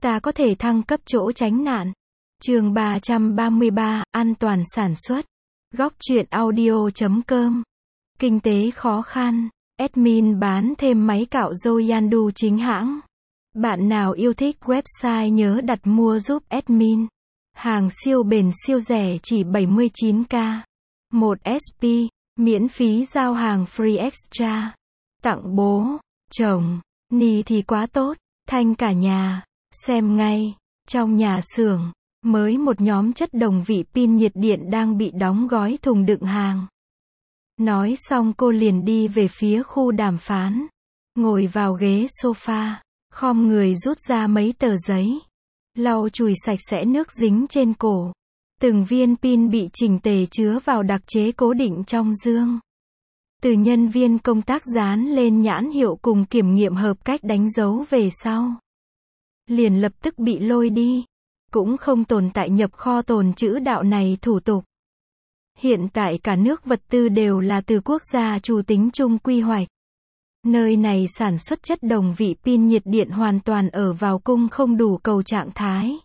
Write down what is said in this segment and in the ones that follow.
ta có thể thăng cấp chỗ tránh nạn. Chương 333, an toàn sản xuất. Góc truyện audio.com. Kinh tế khó khăn. Admin bán thêm máy cạo râu Yandu chính hãng. Bạn nào yêu thích website nhớ đặt mua giúp admin. Hàng siêu bền siêu rẻ chỉ 79k. 1 SP, miễn phí giao hàng free extra. Tặng bố, chồng, ni thì quá tốt, thanh cả nhà. Xem ngay, trong nhà xưởng, mới một nhóm chất đồng vị pin nhiệt điện đang bị đóng gói thùng đựng hàng. Nói xong cô liền đi về phía khu đàm phán. Ngồi vào ghế sofa, khom người rút ra mấy tờ giấy. Lau chùi sạch sẽ nước dính trên cổ. Từng viên pin bị chỉnh tề chứa vào đặc chế cố định trong dương. Từ nhân viên công tác dán lên nhãn hiệu cùng kiểm nghiệm hợp cách đánh dấu về sau. Liền lập tức bị lôi đi. Cũng không tồn tại nhập kho tồn trữ đạo này thủ tục. Hiện tại cả nước vật tư đều là từ quốc gia chủ tính chung quy hoạch. Nơi này sản xuất chất đồng vị pin nhiệt điện hoàn toàn ở vào cung không đủ cầu trạng thái.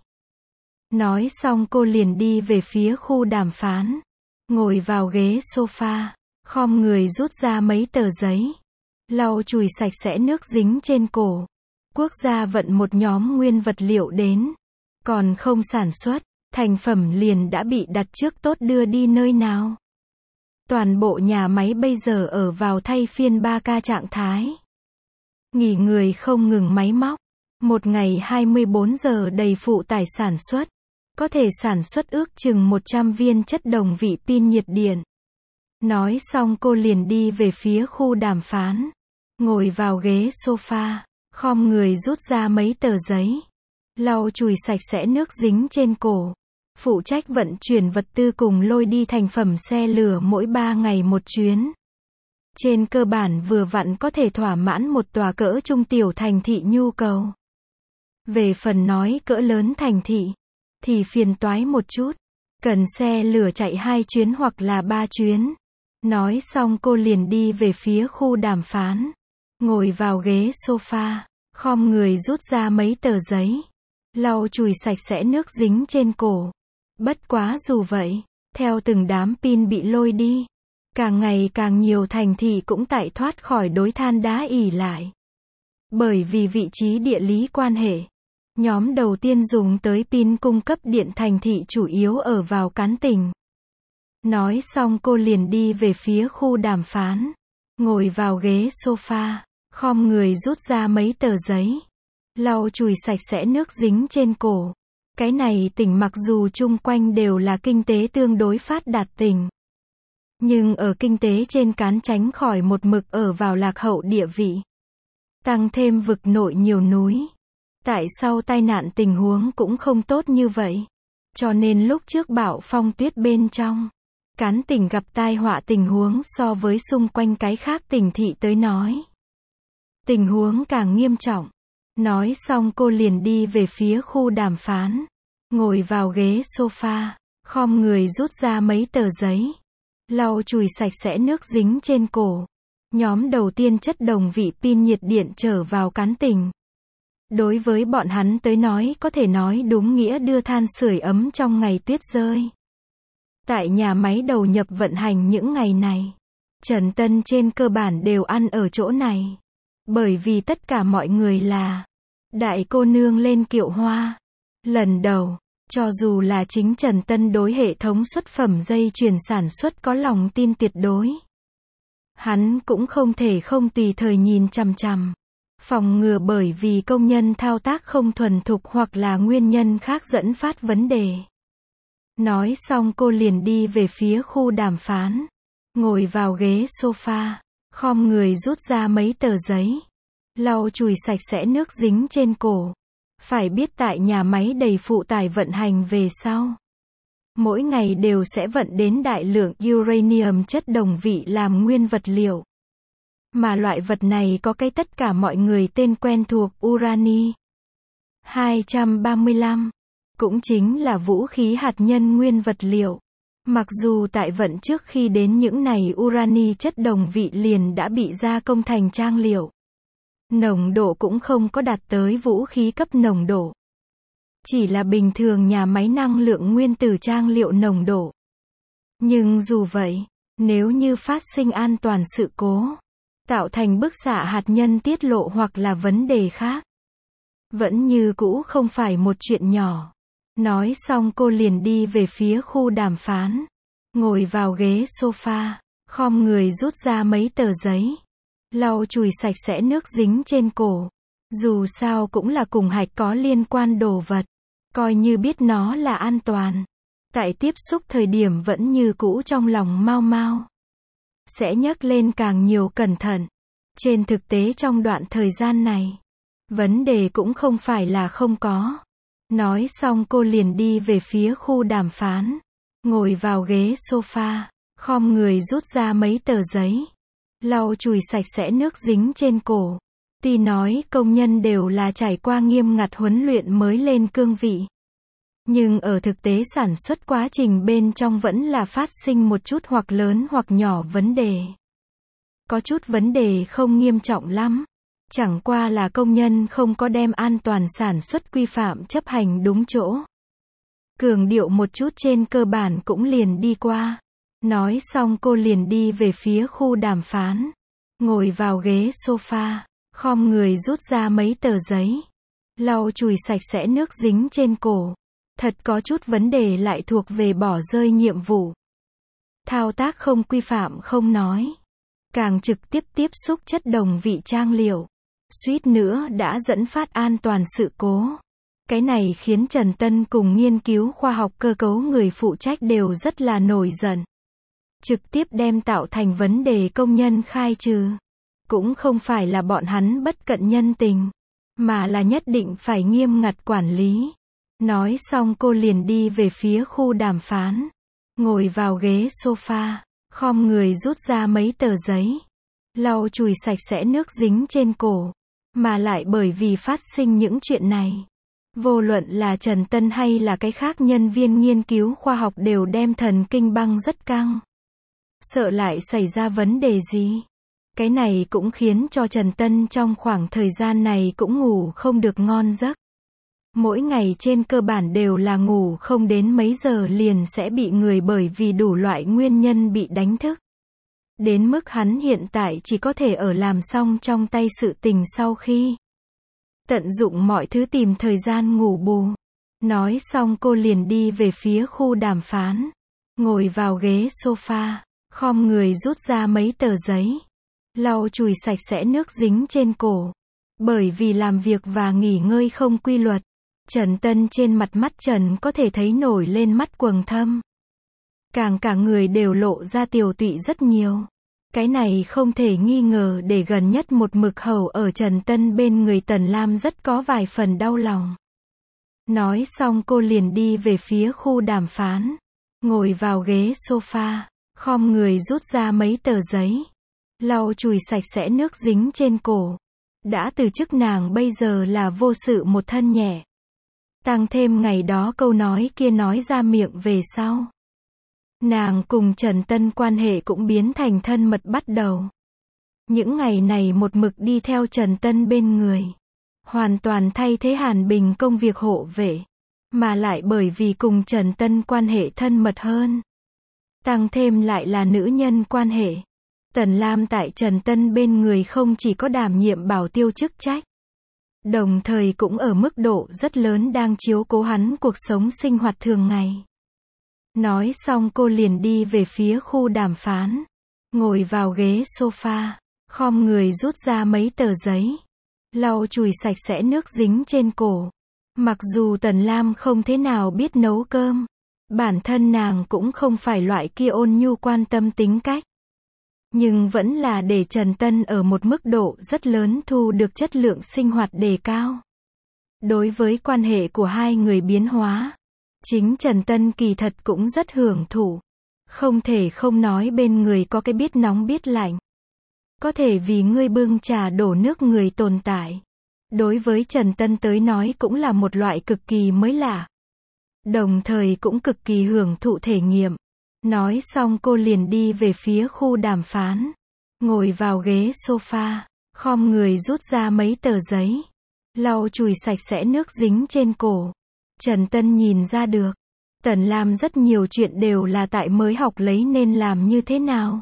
Nói xong cô liền đi về phía khu đàm phán. Ngồi vào ghế sofa, khom người rút ra mấy tờ giấy. Lau chùi sạch sẽ nước dính trên cổ. Quốc gia vận một nhóm nguyên vật liệu đến. Còn không sản xuất, thành phẩm liền đã bị đặt trước tốt đưa đi nơi nào. Toàn bộ nhà máy bây giờ ở vào thay phiên 3K trạng thái. Nghỉ người không ngừng máy móc. Một ngày 24 giờ đầy phụ tải sản xuất. Có thể sản xuất ước chừng 100 viên chất đồng vị pin nhiệt điện. Nói xong cô liền đi về phía khu đàm phán. Ngồi vào ghế sofa, khom người rút ra mấy tờ giấy. Lau chùi sạch sẽ nước dính trên cổ. Phụ trách vận chuyển vật tư cùng lôi đi thành phẩm xe lửa mỗi 3 ngày một chuyến. Trên cơ bản vừa vặn có thể thỏa mãn một tòa cỡ trung tiểu thành thị nhu cầu. Về phần nói cỡ lớn thành thị, thì phiền toái một chút. Cần xe lửa chạy 2 chuyến hoặc là 3 chuyến. Nói xong cô liền đi về phía khu đàm phán. Ngồi vào ghế sofa, khom người rút ra mấy tờ giấy. Lau chùi sạch sẽ nước dính trên cổ. Bất quá dù vậy, theo từng đám pin bị lôi đi, càng ngày càng nhiều thành thị cũng tại thoát khỏi đối than đá ỉ lại. Bởi vì vị trí địa lý quan hệ, nhóm đầu tiên dùng tới pin cung cấp điện thành thị chủ yếu ở vào Cán Tỉnh. Nói xong cô liền đi về phía khu đàm phán. Ngồi vào ghế sofa, khom người rút ra mấy tờ giấy. Lau chùi sạch sẽ nước dính trên cổ. Cái này tỉnh mặc dù chung quanh đều là kinh tế tương đối phát đạt tỉnh. Nhưng ở kinh tế trên Cán tránh khỏi một mực ở vào lạc hậu địa vị. Tăng thêm vực nội nhiều núi. Tại sau tai nạn tình huống cũng không tốt như vậy. Cho nên lúc trước bão phong tuyết bên trong, Cán tỉnh gặp tai họa tình huống so với xung quanh cái khác tỉnh thị tới nói. Tình huống càng nghiêm trọng. Nói xong cô liền đi về phía khu đàm phán. Ngồi vào ghế sofa, khom người rút ra mấy tờ giấy. Lau chùi sạch sẽ nước dính trên cổ. Nhóm đầu tiên chất đồng vị pin nhiệt điện trở vào Cán Tỉnh. Đối với bọn hắn tới nói có thể nói đúng nghĩa đưa than sưởi ấm trong ngày tuyết rơi. Tại nhà máy đầu nhập vận hành những ngày này, Trần Tân trên cơ bản đều ăn ở chỗ này. Bởi vì tất cả mọi người là đại cô nương lên kiệu hoa. Lần đầu, cho dù là chính Trần Tân đối hệ thống xuất phẩm dây chuyền sản xuất có lòng tin tuyệt đối. Hắn cũng không thể không tùy thời nhìn chằm chằm. Phòng ngừa bởi vì công nhân thao tác không thuần thục hoặc là nguyên nhân khác dẫn phát vấn đề. Nói xong cô liền đi về phía khu đàm phán. Ngồi vào ghế sofa, khom người rút ra mấy tờ giấy. Lau chùi sạch sẽ nước dính trên cổ. Phải biết tại nhà máy đầy phụ tải vận hành về sau. Mỗi ngày đều sẽ vận đến đại lượng uranium chất đồng vị làm nguyên vật liệu. Mà loại vật này có cái tất cả mọi người tên quen thuộc urani 235. Cũng chính là vũ khí hạt nhân nguyên vật liệu. Mặc dù tại vận trước khi đến những này urani chất đồng vị liền đã bị gia công thành trang liệu. Nồng độ cũng không có đạt tới vũ khí cấp nồng độ. chỉ là bình thường nhà máy năng lượng nguyên tử trang liệu nồng độ. Nhưng dù vậy, nếu như phát sinh an toàn sự cố, tạo thành bức xạ hạt nhân tiết lộ hoặc là vấn đề khác, vẫn như cũ không phải một chuyện nhỏ. Nói xong cô liền đi về phía khu đàm phán, ngồi vào ghế sofa, khom người rút ra mấy tờ giấy, lau chùi sạch sẽ nước dính trên cổ. Dù sao cũng là cùng hạch có liên quan đồ vật, coi như biết nó là an toàn, tại tiếp xúc thời điểm vẫn như cũ trong lòng mau mau, sẽ nhắc lên càng nhiều cẩn thận. Trên thực tế trong đoạn thời gian này, vấn đề cũng không phải là không có. Nói xong cô liền đi về phía khu đàm phán, ngồi vào ghế sofa, khom người rút ra mấy tờ giấy, lau chùi sạch sẽ nước dính trên cổ. Tuy nói công nhân đều là trải qua nghiêm ngặt huấn luyện mới lên cương vị, nhưng ở thực tế sản xuất quá trình bên trong vẫn là phát sinh một chút hoặc lớn hoặc nhỏ vấn đề. Có chút vấn đề không nghiêm trọng lắm, chẳng qua là công nhân không có đem an toàn sản xuất quy phạm chấp hành đúng chỗ. Cường điệu một chút trên cơ bản cũng liền đi qua. Nói xong cô liền đi về phía khu đàm phán, ngồi vào ghế sofa, khom người rút ra mấy tờ giấy, lau chùi sạch sẽ nước dính trên cổ. Thật có chút vấn đề lại thuộc về bỏ rơi nhiệm vụ. Thao tác không quy phạm không nói, càng trực tiếp tiếp xúc chất đồng vị trang liệu, suýt nữa đã dẫn phát an toàn sự cố. Cái này khiến Trần Tân cùng nghiên cứu khoa học cơ cấu người phụ trách đều rất là nổi giận. Trực tiếp đem tạo thành vấn đề công nhân khai trừ. Cũng không phải là bọn hắn bất cận nhân tình, mà là nhất định phải nghiêm ngặt quản lý. Nói xong cô liền đi về phía khu đàm phán, ngồi vào ghế sofa, khom người rút ra mấy tờ giấy, lau chùi sạch sẽ nước dính trên cổ. Mà lại bởi vì phát sinh những chuyện này, vô luận là Trần Tân hay là cái khác nhân viên nghiên cứu khoa học đều đem thần kinh băng rất căng. Sợ lại xảy ra vấn đề gì. Cái này cũng khiến cho Trần Tân trong khoảng thời gian này cũng ngủ không được ngon giấc. Mỗi ngày trên cơ bản đều là ngủ không đến mấy giờ liền sẽ bị người bởi vì đủ loại nguyên nhân bị đánh thức. Đến mức hắn hiện tại chỉ có thể ở làm xong trong tay sự tình sau khi tận dụng mọi thứ tìm thời gian ngủ bù. Nói xong cô liền đi về phía khu đàm phán, ngồi vào ghế sofa, khom người rút ra mấy tờ giấy, lau chùi sạch sẽ nước dính trên cổ. Bởi vì làm việc và nghỉ ngơi không quy luật, Trần Tân trên mặt mắt trần có thể thấy nổi lên mắt quầng thâm. Cả người đều lộ ra tiều tụy rất nhiều. Cái này không thể nghi ngờ để gần nhất một mực hầu ở Trần Tân bên người Tần Lam rất có vài phần đau lòng. Nói xong cô liền đi về phía khu đàm phán, ngồi vào ghế sofa, khom người rút ra mấy tờ giấy, lau chùi sạch sẽ nước dính trên cổ. Đã từ chức nàng bây giờ là vô sự một thân nhẹ. Tăng thêm ngày đó câu nói kia nói ra miệng về sau, nàng cùng Trần Tân quan hệ cũng biến thành thân mật bắt đầu. Những ngày này một mực đi theo Trần Tân bên người, hoàn toàn thay thế Hàn Bình công việc hộ vệ, mà lại bởi vì cùng Trần Tân quan hệ thân mật hơn, tăng thêm lại là nữ nhân quan hệ. Tần Lam tại Trần Tân bên người không chỉ có đảm nhiệm bảo tiêu chức trách, đồng thời cũng ở mức độ rất lớn đang chiếu cố hắn cuộc sống sinh hoạt thường ngày. Nói xong cô liền đi về phía khu đàm phán, ngồi vào ghế sofa, khom người rút ra mấy tờ giấy, lau chùi sạch sẽ nước dính trên cổ. Mặc dù Tần Lam không thế nào biết nấu cơm, bản thân nàng cũng không phải loại kia ôn nhu quan tâm tính cách, nhưng vẫn là để Trần Tân ở một mức độ rất lớn thu được chất lượng sinh hoạt đề cao. Đối với quan hệ của hai người biến hóa, chính Trần Tân kỳ thật cũng rất hưởng thụ. Không thể không nói bên người có cái biết nóng biết lạnh, có thể vì ngươi bưng trà đổ nước người tồn tại. Đối với Trần Tân tới nói cũng là một loại cực kỳ mới lạ, đồng thời cũng cực kỳ hưởng thụ thể nghiệm. Nói xong cô liền đi về phía khu đàm phán, ngồi vào ghế sofa, khom người rút ra mấy tờ giấy, lau chùi sạch sẽ nước dính trên cổ. Trần Tân nhìn ra được. Tần Lam rất nhiều chuyện đều là tại mới học lấy nên làm như thế nào.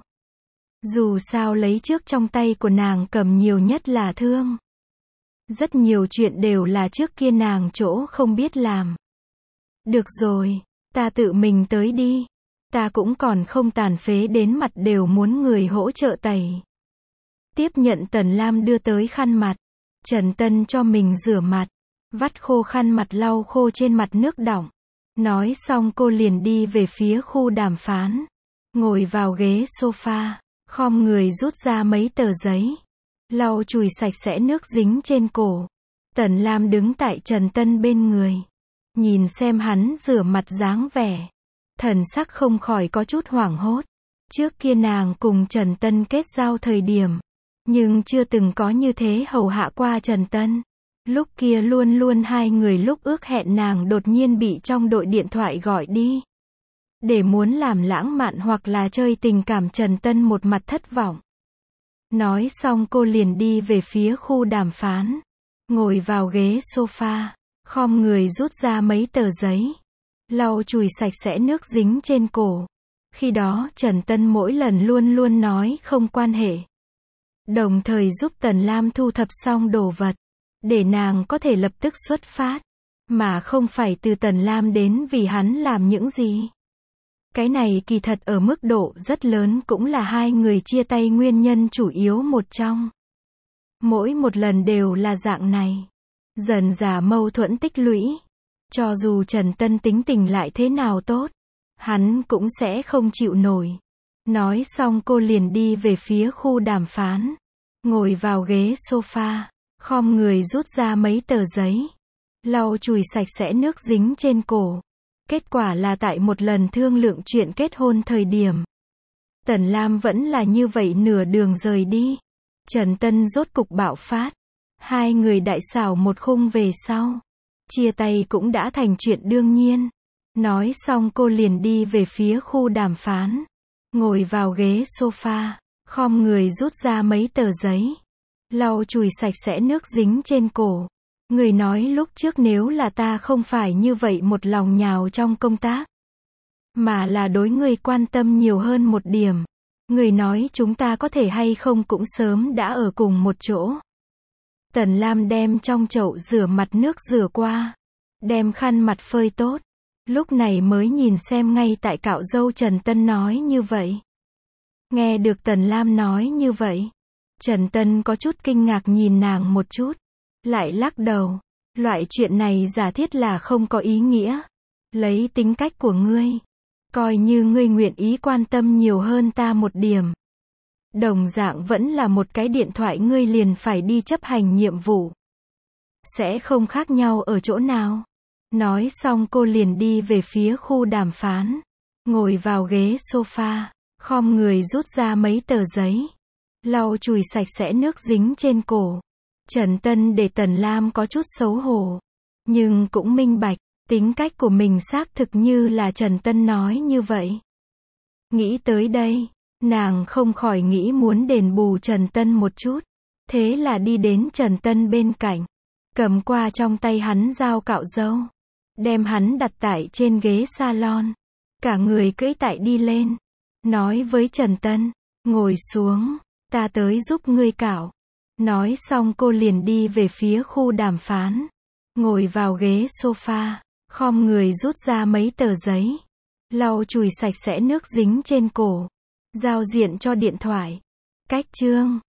Dù sao lấy trước trong tay của nàng cầm nhiều nhất là thương. Rất nhiều chuyện đều là trước kia nàng chỗ không biết làm. Được rồi, ta tự mình tới đi. Ta cũng còn không tàn phế đến mặt đều muốn người hỗ trợ tẩy. Tiếp nhận Tần Lam đưa tới khăn mặt. Trần Tân cho mình rửa mặt. Vắt khô khăn mặt lau khô trên mặt nước đọng. Nói xong cô liền đi về phía khu đàm phán. Ngồi vào ghế sofa. Khom người rút ra mấy tờ giấy. Lau chùi sạch sẽ nước dính trên cổ. Tần Lam đứng tại Trần Tân bên người. Nhìn xem hắn rửa mặt dáng vẻ. Thần sắc không khỏi có chút hoảng hốt. Trước kia nàng cùng Trần Tân kết giao thời điểm. Nhưng chưa từng có như thế hầu hạ qua Trần Tân. Lúc kia luôn luôn hai người lúc ước hẹn nàng đột nhiên bị trong đội điện thoại gọi đi. Để muốn làm lãng mạn hoặc là chơi tình cảm, Trần Tân một mặt thất vọng. Nói xong cô liền đi về phía khu đàm phán. Ngồi vào ghế sofa. Khom người rút ra mấy tờ giấy. Lau chùi sạch sẽ nước dính trên cổ. Khi đó Trần Tân mỗi lần luôn luôn nói không quan hệ. Đồng thời giúp Tần Lam thu thập xong đồ vật. Để nàng có thể lập tức xuất phát. Mà không phải từ Tần Lam đến vì hắn làm những gì. Cái này kỳ thật ở mức độ rất lớn cũng là hai người chia tay nguyên nhân chủ yếu một trong. Mỗi một lần đều là dạng này. Dần dà mâu thuẫn tích lũy. Cho dù Trần Tân tính tình lại thế nào tốt, hắn cũng sẽ không chịu nổi. Nói xong cô liền đi về phía khu đàm phán. Ngồi vào ghế sofa. Khom người rút ra mấy tờ giấy. Lau chùi sạch sẽ nước dính trên cổ. Kết quả là tại một lần thương lượng chuyện kết hôn thời điểm. Tần Lam vẫn là như vậy nửa đường rời đi. Trần Tân rốt cục bạo phát. Hai người đại xảo một khung về sau. Chia tay cũng đã thành chuyện đương nhiên. Nói xong cô liền đi về phía khu đàm phán. Ngồi vào ghế sofa. Khom người rút ra mấy tờ giấy. Lau chùi sạch sẽ nước dính trên cổ. Người nói lúc trước nếu là ta không phải như vậy một lòng nhào trong công tác. Mà là đối người quan tâm nhiều hơn một điểm. Người nói chúng ta có thể hay không cũng sớm đã ở cùng một chỗ. Tần Lam đem trong chậu rửa mặt nước rửa qua. Đem khăn mặt phơi tốt. Lúc này mới nhìn xem ngay tại cạo râu Trần Tân nói như vậy. Nghe được Tần Lam nói như vậy. Trần Tân có chút kinh ngạc nhìn nàng một chút. Lại lắc đầu. Loại chuyện này giả thiết là không có ý nghĩa. Lấy tính cách của ngươi. Coi như ngươi nguyện ý quan tâm nhiều hơn ta một điểm. Đồng dạng vẫn là một cái điện thoại ngươi liền phải đi chấp hành nhiệm vụ. Sẽ không khác nhau ở chỗ nào. Nói xong cô liền đi về phía khu đàm phán. Ngồi vào ghế sofa. Khom người rút ra mấy tờ giấy. Lau chùi sạch sẽ nước dính trên cổ. Trần Tân để Tần Lam có chút xấu hổ. Nhưng cũng minh bạch. Tính cách của mình xác thực như là Trần Tân nói như vậy. Nghĩ tới đây. Nàng không khỏi nghĩ muốn đền bù Trần Tân một chút. Thế là đi đến Trần Tân bên cạnh. Cầm qua trong tay hắn dao cạo râu. Đem hắn đặt tại trên ghế salon. Cả người cưỡi tại đi lên. Nói với Trần Tân. Ngồi xuống. Ta tới giúp ngươi cạo. Nói xong cô liền đi về phía khu đàm phán. Ngồi vào ghế sofa. Khom người rút ra mấy tờ giấy. Lau chùi sạch sẽ nước dính trên cổ. Giao diện cho điện thoại. Cách chương.